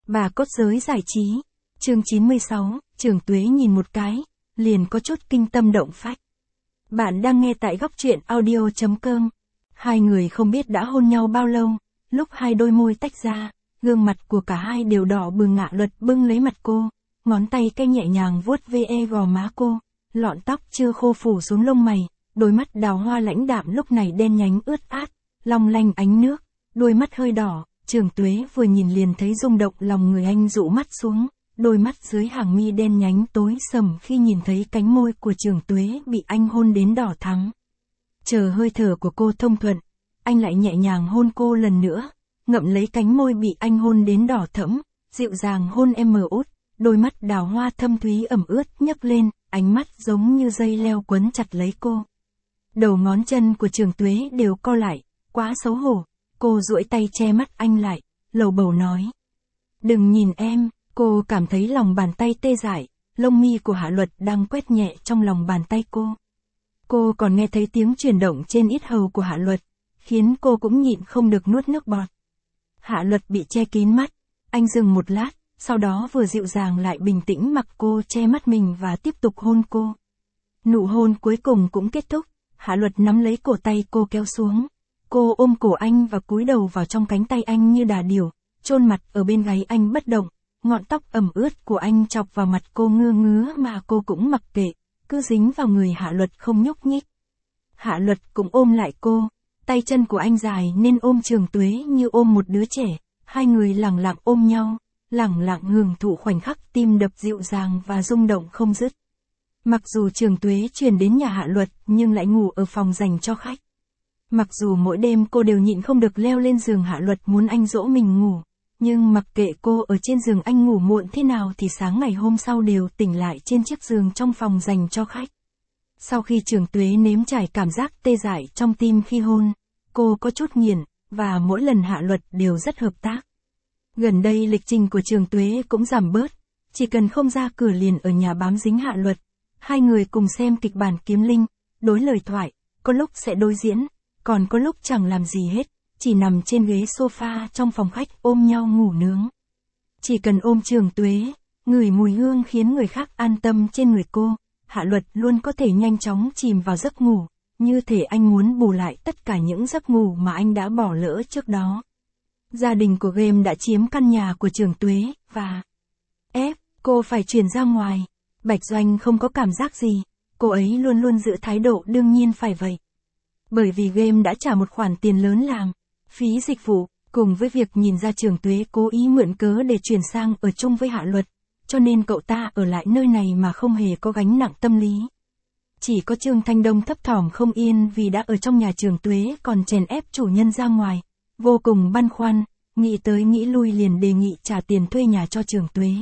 Bà cốt giới giải trí. Chương 96, Trường Tuế nhìn một cái, liền có chút kinh tâm động phách. Bạn đang nghe tại góc truyện audio.com. Hai người không biết đã hôn nhau bao lâu, lúc hai đôi môi tách ra, gương mặt của cả hai đều đỏ bừng. Ngạ Luật bưng lấy mặt cô, ngón tay cái nhẹ nhàng vuốt ve gò má cô, lọn tóc chưa khô phủ xuống lông mày, đôi mắt đào hoa lãnh đạm lúc này đen nhánh ướt át, long lanh ánh nước, đôi mắt hơi đỏ. Trường Tuế vừa nhìn liền thấy rung động lòng người, anh dụ mắt xuống, đôi mắt dưới hàng mi đen nhánh tối sầm khi nhìn thấy cánh môi của Trường Tuế bị anh hôn đến đỏ thắm. Chờ hơi thở của cô thông thuận, anh lại nhẹ nhàng hôn cô lần nữa, ngậm lấy cánh môi bị anh hôn đến đỏ thẫm, dịu dàng hôn em mờ út, đôi mắt đào hoa thâm thúy ẩm ướt nhấc lên, ánh mắt giống như dây leo quấn chặt lấy cô. Đầu ngón chân của Trường Tuế đều co lại, quá xấu hổ. Cô duỗi tay che mắt anh lại, lầu bầu nói. Đừng nhìn em. Cô cảm thấy lòng bàn tay tê dại, lông mi của Hạ Luật đang quét nhẹ trong lòng bàn tay cô. Cô còn nghe thấy tiếng chuyển động trên yết hầu của Hạ Luật, khiến cô cũng nhịn không được nuốt nước bọt. Hạ Luật bị che kín mắt, anh dừng một lát, sau đó vừa dịu dàng lại bình tĩnh mặc cô che mắt mình và tiếp tục hôn cô. Nụ hôn cuối cùng cũng kết thúc, Hạ Luật nắm lấy cổ tay cô kéo xuống. Cô ôm cổ anh và cúi đầu vào trong cánh tay anh như đà điểu, chôn mặt ở bên gáy anh bất động, ngọn tóc ẩm ướt của anh chọc vào mặt cô ngứa ngứa mà cô cũng mặc kệ, cứ dính vào người Hạ Luật không nhúc nhích. Hạ Luật cũng ôm lại cô, tay chân của anh dài nên ôm Trường Tuế như ôm một đứa trẻ, hai người lẳng lặng ôm nhau, lẳng lặng hưởng thụ khoảnh khắc tim đập dịu dàng và rung động không dứt. Mặc dù Trường Tuế chuyển đến nhà Hạ Luật nhưng lại ngủ ở phòng dành cho khách. Mặc dù mỗi đêm cô đều nhịn không được leo lên giường Hạ Luật muốn anh dỗ mình ngủ, nhưng mặc kệ cô ở trên giường anh ngủ muộn thế nào thì sáng ngày hôm sau đều tỉnh lại trên chiếc giường trong phòng dành cho khách. Sau khi Trường Tuế nếm trải cảm giác tê dại trong tim khi hôn, cô có chút nghiện, và mỗi lần Hạ Luật đều rất hợp tác. Gần đây lịch trình của Trường Tuế cũng giảm bớt, chỉ cần không ra cửa liền ở nhà bám dính Hạ Luật. Hai người cùng xem kịch bản Kiếm Linh, đối lời thoại, có lúc sẽ đối diễn. Còn có lúc chẳng làm gì hết, chỉ nằm trên ghế sofa trong phòng khách ôm nhau ngủ nướng. Chỉ cần ôm Trường Tuế, ngửi mùi hương khiến người khác an tâm trên người cô, Hạ Luật luôn có thể nhanh chóng chìm vào giấc ngủ, như thể anh muốn bù lại tất cả những giấc ngủ mà anh đã bỏ lỡ trước đó. Gia đình của Game đã chiếm căn nhà của Trường Tuế, và ép cô phải chuyển ra ngoài. Bạch Doanh không có cảm giác gì, cô ấy luôn luôn giữ thái độ đương nhiên phải vậy. Bởi vì Game đã trả một khoản tiền lớn làm phí dịch vụ, cùng với việc nhìn ra Trường Tuế cố ý mượn cớ để chuyển sang ở chung với Hạ Luật, cho nên cậu ta ở lại nơi này mà không hề có gánh nặng tâm lý. Chỉ có Trương Thanh Đông thấp thỏm không yên vì đã ở trong nhà Trường Tuế còn chèn ép chủ nhân ra ngoài, vô cùng băn khoăn, nghĩ tới nghĩ lui liền đề nghị trả tiền thuê nhà cho Trường Tuế.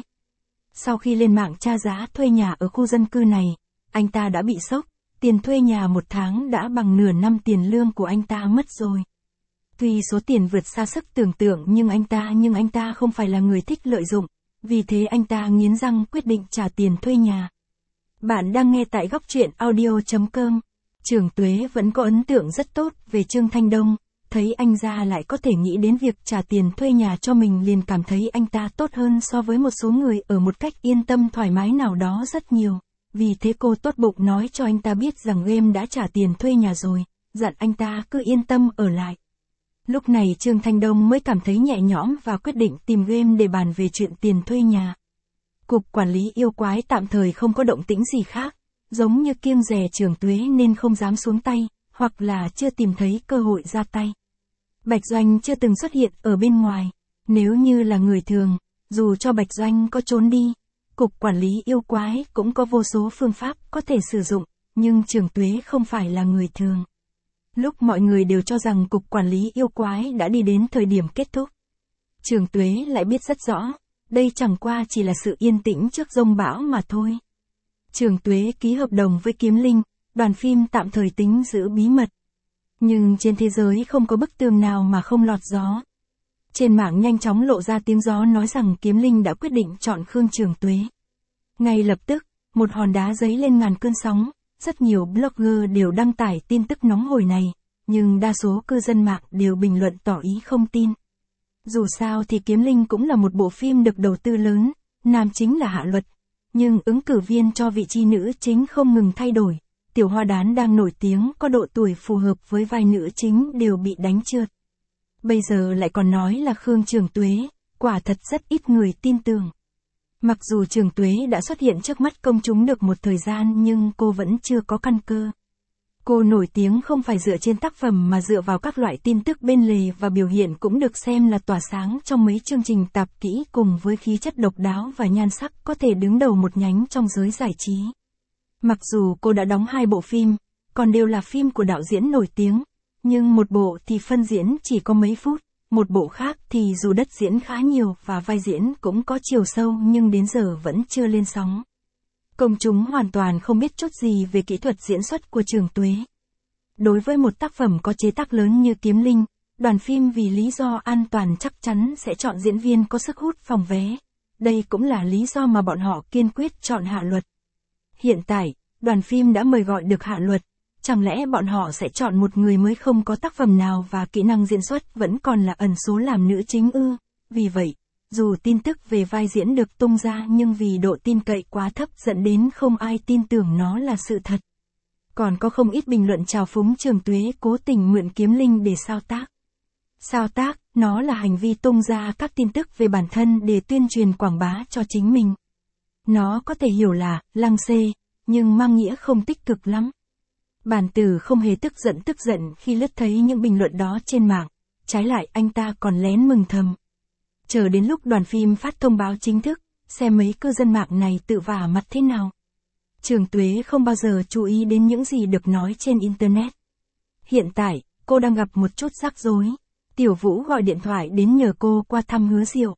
Sau khi lên mạng tra giá thuê nhà ở khu dân cư này, anh ta đã bị sốc. Tiền thuê nhà một tháng đã bằng nửa năm tiền lương của anh ta mất rồi. Tuy số tiền vượt xa sức tưởng tượng nhưng anh ta không phải là người thích lợi dụng, vì thế anh ta nghiến răng quyết định trả tiền thuê nhà. Bạn đang nghe tại góc truyện audio.com. Trường Tuế vẫn có ấn tượng rất tốt về Trương Thanh Đông, thấy anh ra lại có thể nghĩ đến việc trả tiền thuê nhà cho mình liền cảm thấy anh ta tốt hơn so với một số người ở một cách yên tâm thoải mái nào đó rất nhiều. Vì thế cô tốt bụng nói cho anh ta biết rằng Game đã trả tiền thuê nhà rồi, dặn anh ta cứ yên tâm ở lại. Lúc này Trương Thanh Đông mới cảm thấy nhẹ nhõm và quyết định tìm Game để bàn về chuyện tiền thuê nhà. Cục quản lý yêu quái tạm thời không có động tĩnh gì khác, giống như kiêng dè Trường Tuế nên không dám xuống tay, hoặc là chưa tìm thấy cơ hội ra tay. Bạch Doanh chưa từng xuất hiện ở bên ngoài, nếu như là người thường, dù cho Bạch Doanh có trốn đi, Cục quản lý yêu quái cũng có vô số phương pháp có thể sử dụng, nhưng Trường Tuế không phải là người thường. Lúc mọi người đều cho rằng Cục quản lý yêu quái đã đi đến thời điểm kết thúc, Trường Tuế lại biết rất rõ, đây chẳng qua chỉ là sự yên tĩnh trước dông bão mà thôi. Trường Tuế ký hợp đồng với Kiếm Linh, đoàn phim tạm thời tính giữ bí mật. Nhưng trên thế giới không có bức tường nào mà không lọt gió. Trên mạng nhanh chóng lộ ra tiếng gió nói rằng Kiếm Linh đã quyết định chọn Khương Trường Tuế. Ngay lập tức, một hòn đá dấy lên ngàn cơn sóng, rất nhiều blogger đều đăng tải tin tức nóng hổi này, nhưng đa số cư dân mạng đều bình luận tỏ ý không tin. Dù sao thì Kiếm Linh cũng là một bộ phim được đầu tư lớn, nam chính là Hạ Luật. Nhưng ứng cử viên cho vị trí nữ chính không ngừng thay đổi. Tiểu Hoa Đán đang nổi tiếng có độ tuổi phù hợp với vai nữ chính đều bị đánh trượt. Bây giờ lại còn nói là Khương Trường Tuế, quả thật rất ít người tin tưởng. Mặc dù Trường Tuế đã xuất hiện trước mắt công chúng được một thời gian nhưng cô vẫn chưa có căn cơ. Cô nổi tiếng không phải dựa trên tác phẩm mà dựa vào các loại tin tức bên lề và biểu hiện cũng được xem là tỏa sáng trong mấy chương trình tạp kỹ cùng với khí chất độc đáo và nhan sắc có thể đứng đầu một nhánh trong giới giải trí. Mặc dù cô đã đóng 2 bộ phim, còn đều là phim của đạo diễn nổi tiếng, nhưng một bộ thì phân diễn chỉ có mấy phút, một bộ khác thì dù đất diễn khá nhiều và vai diễn cũng có chiều sâu nhưng đến giờ vẫn chưa lên sóng. Công chúng hoàn toàn không biết chút gì về kỹ thuật diễn xuất của Trường Tuế. Đối với một tác phẩm có chế tác lớn như Kiếm Linh, đoàn phim vì lý do an toàn chắc chắn sẽ chọn diễn viên có sức hút phòng vé. Đây cũng là lý do mà bọn họ kiên quyết chọn Hạ Luật. Hiện tại, đoàn phim đã mời gọi được Hạ Luật, chẳng lẽ bọn họ sẽ chọn một người mới không có tác phẩm nào và kỹ năng diễn xuất vẫn còn là ẩn số làm nữ chính ư? Vì vậy, dù tin tức về vai diễn được tung ra nhưng vì độ tin cậy quá thấp dẫn đến không ai tin tưởng nó là sự thật. Còn có không ít bình luận trào phúng Trường Tuế cố tình mượn Kiếm Linh để sao tác. Sao tác, nó là hành vi tung ra các tin tức về bản thân để tuyên truyền quảng bá cho chính mình. Nó có thể hiểu là lăng xê, nhưng mang nghĩa không tích cực lắm. Bản Tử không hề tức giận khi lướt thấy những bình luận đó trên mạng, trái lại anh ta còn lén mừng thầm. Chờ đến lúc đoàn phim phát thông báo chính thức, xem mấy cư dân mạng này tự vả mặt thế nào. Trường Tuế không bao giờ chú ý đến những gì được nói trên Internet. Hiện tại, cô đang gặp một chút rắc rối. Tiểu Vũ gọi điện thoại đến nhờ cô qua thăm Hứa Diệu.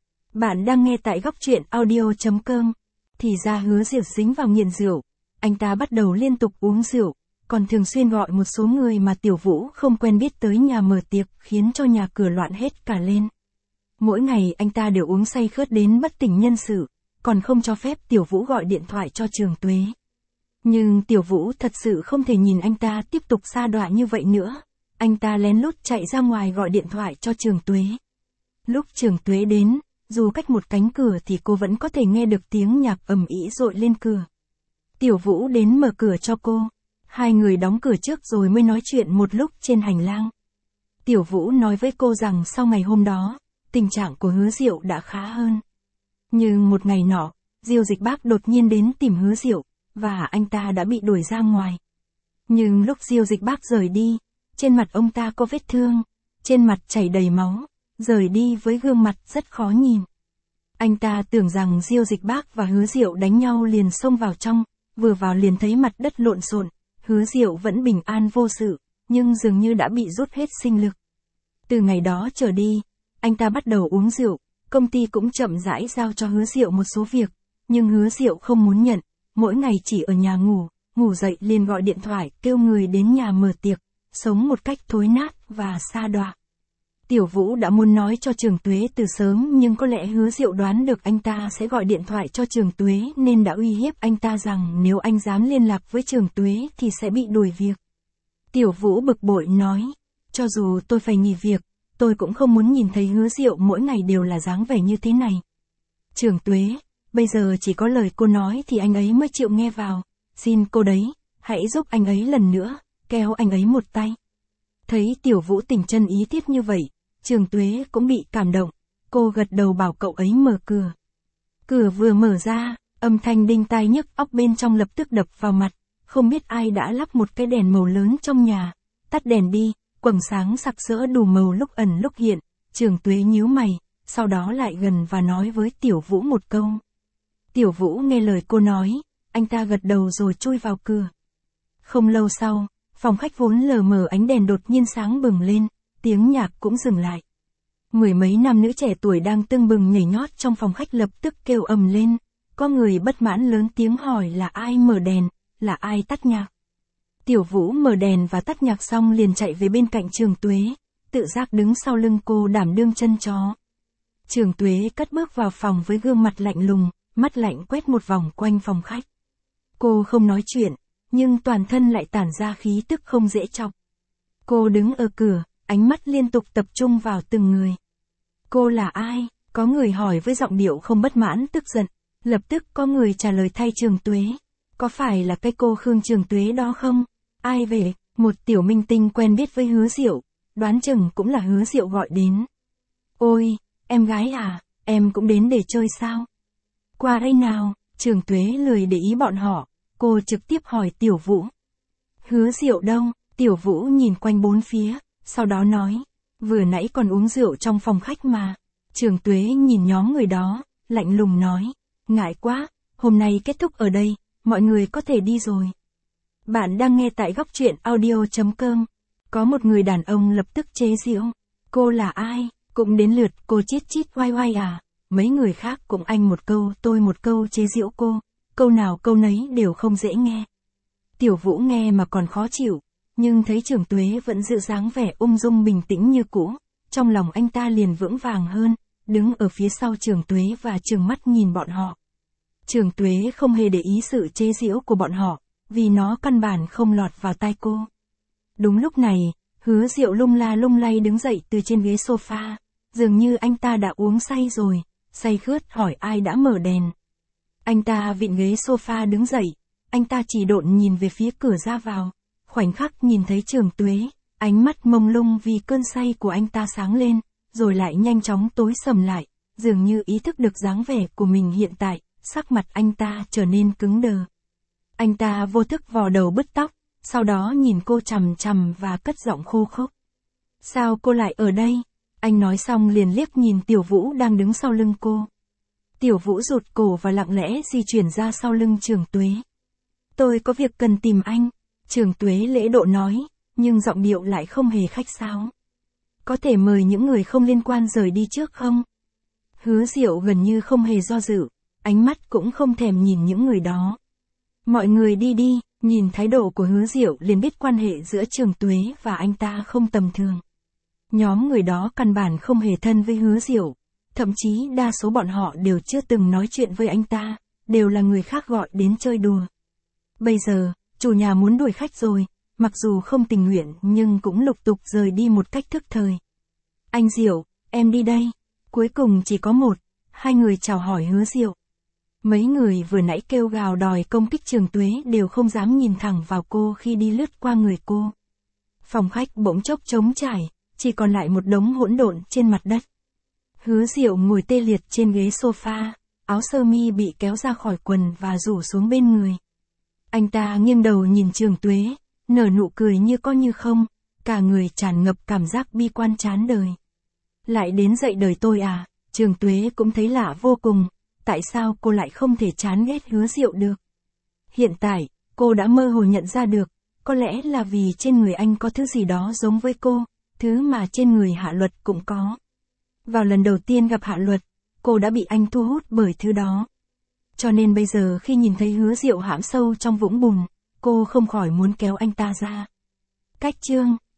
Bạn đang nghe tại góc truyện audio.com. Thì ra Hứa Diệu dính vào nghiện rượu. Anh ta bắt đầu liên tục uống rượu, còn thường xuyên gọi một số người mà Tiểu Vũ không quen biết tới nhà mở tiệc khiến cho nhà cửa loạn hết cả lên. Mỗi ngày anh ta đều uống say khướt đến bất tỉnh nhân sự, còn không cho phép Tiểu Vũ gọi điện thoại cho Trường Tuế. Nhưng Tiểu Vũ thật sự không thể nhìn anh ta tiếp tục sa đọa như vậy nữa. Anh ta lén lút chạy ra ngoài gọi điện thoại cho Trường Tuế. Lúc Trường Tuế đến, dù cách một cánh cửa thì cô vẫn có thể nghe được tiếng nhạc ầm ĩ dội lên cửa. Tiểu Vũ đến mở cửa cho cô. Hai người đóng cửa trước rồi mới nói chuyện một lúc trên hành lang. Tiểu Vũ nói với cô rằng sau ngày hôm đó, tình trạng của Hứa Diệu đã khá hơn. Nhưng một ngày nọ, Diêu Dịch Bác đột nhiên đến tìm Hứa Diệu, và anh ta đã bị đuổi ra ngoài. Nhưng lúc Diêu Dịch Bác rời đi, trên mặt ông ta có vết thương, trên mặt chảy đầy máu, rời đi với gương mặt rất khó nhìn. Anh ta tưởng rằng Diêu Dịch Bác và Hứa Diệu đánh nhau liền xông vào trong, vừa vào liền thấy mặt đất lộn xộn, Hứa Diệu vẫn bình an vô sự, nhưng dường như đã bị rút hết sinh lực. Từ ngày đó trở đi, anh ta bắt đầu uống rượu, công ty cũng chậm rãi giao cho Hứa Diệu một số việc, nhưng Hứa Diệu không muốn nhận, mỗi ngày chỉ ở nhà ngủ dậy liền gọi điện thoại kêu người đến nhà mở tiệc, sống một cách thối nát và sa đọa. Tiểu Vũ đã muốn nói cho Trường Tuế từ sớm nhưng có lẽ Hứa Diệu đoán được anh ta sẽ gọi điện thoại cho Trường Tuế nên đã uy hiếp anh ta rằng nếu anh dám liên lạc với Trường Tuế thì sẽ bị đuổi việc. Tiểu Vũ bực bội nói, cho dù tôi phải nghỉ việc, tôi cũng không muốn nhìn thấy Hứa Diệu mỗi ngày đều là dáng vẻ như thế này. Trường Tuế, bây giờ chỉ có lời cô nói thì anh ấy mới chịu nghe vào, xin cô đấy, hãy giúp anh ấy lần nữa, kéo anh ấy một tay. Thấy Tiểu Vũ tình chân ý thiết như vậy, Trường Tuế cũng bị cảm động, cô gật đầu bảo cậu ấy mở cửa. Cửa vừa mở ra, âm thanh đinh tai nhức óc bên trong lập tức đập vào mặt, không biết ai đã lắp một cái đèn màu lớn trong nhà, tắt đèn đi, quầng sáng sặc sỡ đủ màu lúc ẩn lúc hiện, Trường Tuế nhíu mày, sau đó lại gần và nói với Tiểu Vũ một câu. Tiểu Vũ nghe lời cô nói, anh ta gật đầu rồi chui vào cửa. Không lâu sau, phòng khách vốn lờ mờ ánh đèn đột nhiên sáng bừng lên, tiếng nhạc cũng dừng lại. Mười mấy nam nữ trẻ tuổi đang tưng bừng nhảy nhót trong phòng khách lập tức kêu ầm lên, có người bất mãn lớn tiếng hỏi là ai mở đèn, là ai tắt nhạc. Tiểu Vũ mở đèn và tắt nhạc xong liền chạy về bên cạnh Trường Tuế, tự giác đứng sau lưng cô đảm đương chân chó. Trường Tuế cất bước vào phòng với gương mặt lạnh lùng, mắt lạnh quét một vòng quanh phòng khách. Cô không nói chuyện, nhưng toàn thân lại tản ra khí tức không dễ chọc. Cô đứng ở cửa, ánh mắt liên tục tập trung vào từng người. Cô là ai? Có người hỏi với giọng điệu không bất mãn tức giận. Lập tức có người trả lời thay Trường Tuế. Có phải là cái cô Khương Trường Tuế đó không? Ai về? Một tiểu minh tinh quen biết với Hứa Diệu. Đoán chừng cũng là Hứa Diệu gọi đến. Ôi, em gái à, em cũng đến để chơi sao? Qua đây nào, Trường Tuế lười để ý bọn họ. Cô trực tiếp hỏi Tiểu Vũ. Hứa Diệu đâu? Tiểu Vũ nhìn quanh bốn phía, sau đó nói. Vừa nãy còn uống rượu trong phòng khách mà. Trường Tuế nhìn nhóm người đó, lạnh lùng nói. Ngại quá, hôm nay kết thúc ở đây, mọi người có thể đi rồi. Bạn đang nghe tại góc truyện audio.com. Có một người đàn ông lập tức chế giễu. Cô là ai? Cũng đến lượt cô chít chít oai oai à? Mấy người khác cũng anh một câu tôi một câu chế giễu cô. Câu nào câu nấy đều không dễ nghe. Tiểu Vũ nghe mà còn khó chịu. Nhưng thấy Trường Tuế vẫn giữ dáng vẻ ung dung bình tĩnh như cũ. Trong lòng anh ta liền vững vàng hơn. Đứng ở phía sau Trường Tuế và trừng mắt nhìn bọn họ. Trường Tuế không hề để ý sự chế giễu của bọn họ. Vì nó căn bản không lọt vào tai cô. Đúng lúc này, Hứa Diệu lung la lung lay đứng dậy từ trên ghế sofa. Dường như anh ta đã uống say rồi. Say khướt hỏi ai đã mở đèn. Anh ta vịn ghế sofa đứng dậy. Anh ta chỉ độn nhìn về phía cửa ra vào. Khoảnh khắc nhìn thấy Trường Tuế. Ánh mắt mông lung vì cơn say của anh ta sáng lên. Rồi lại nhanh chóng tối sầm lại. Dường như ý thức được dáng vẻ của mình hiện tại. Sắc mặt anh ta trở nên cứng đờ. Anh ta vô thức vò đầu bứt tóc. Sau đó nhìn cô chằm chằm và cất giọng khô khốc. Sao cô lại ở đây? Anh nói xong liền liếc nhìn Tiểu Vũ đang đứng sau lưng cô. Tiểu Vũ rụt cổ và lặng lẽ di chuyển ra sau lưng Trường Tuế. Tôi có việc cần tìm anh. Trường Tuế lễ độ nói, nhưng giọng điệu lại không hề khách sáo. Có thể mời những người không liên quan rời đi trước không? Hứa Diệu gần như không hề do dự, ánh mắt cũng không thèm nhìn những người đó. Mọi người đi đi, nhìn thái độ của Hứa Diệu liền biết quan hệ giữa Trường Tuế và anh ta không tầm thường. Nhóm người đó căn bản không hề thân với Hứa Diệu, thậm chí đa số bọn họ đều chưa từng nói chuyện với anh ta, đều là người khác gọi đến chơi đùa. Bây giờ, chủ nhà muốn đuổi khách rồi, mặc dù không tình nguyện nhưng cũng lục tục rời đi một cách thức thời. Anh Diệu, em đi đây. Cuối cùng chỉ có hai người chào hỏi Hứa Diệu. Mấy người vừa nãy kêu gào đòi công kích Trường Tuế đều không dám nhìn thẳng vào cô khi đi lướt qua người cô. Phòng khách bỗng chốc trống trải, chỉ còn lại một đống hỗn độn trên mặt đất. Hứa Diệu ngồi tê liệt trên ghế sofa, áo sơ mi bị kéo ra khỏi quần và rủ xuống bên người. Anh ta nghiêng đầu nhìn Trường Tuế, nở nụ cười như có như không, cả người tràn ngập cảm giác bi quan chán đời. Lại đến dạy đời tôi à? Trường Tuế cũng thấy lạ vô cùng, tại sao cô lại không thể chán ghét Hứa Diệu được? Hiện tại, cô đã mơ hồ nhận ra được, có lẽ là vì trên người anh có thứ gì đó giống với cô, thứ mà trên người Hạ Luật cũng có. Vào lần đầu tiên gặp Hạ Luật, cô đã bị anh thu hút bởi thứ đó. Cho nên bây giờ khi nhìn thấy Hứa Diệu hãm sâu trong vũng bùn, cô không khỏi muốn kéo anh ta ra. Cách chương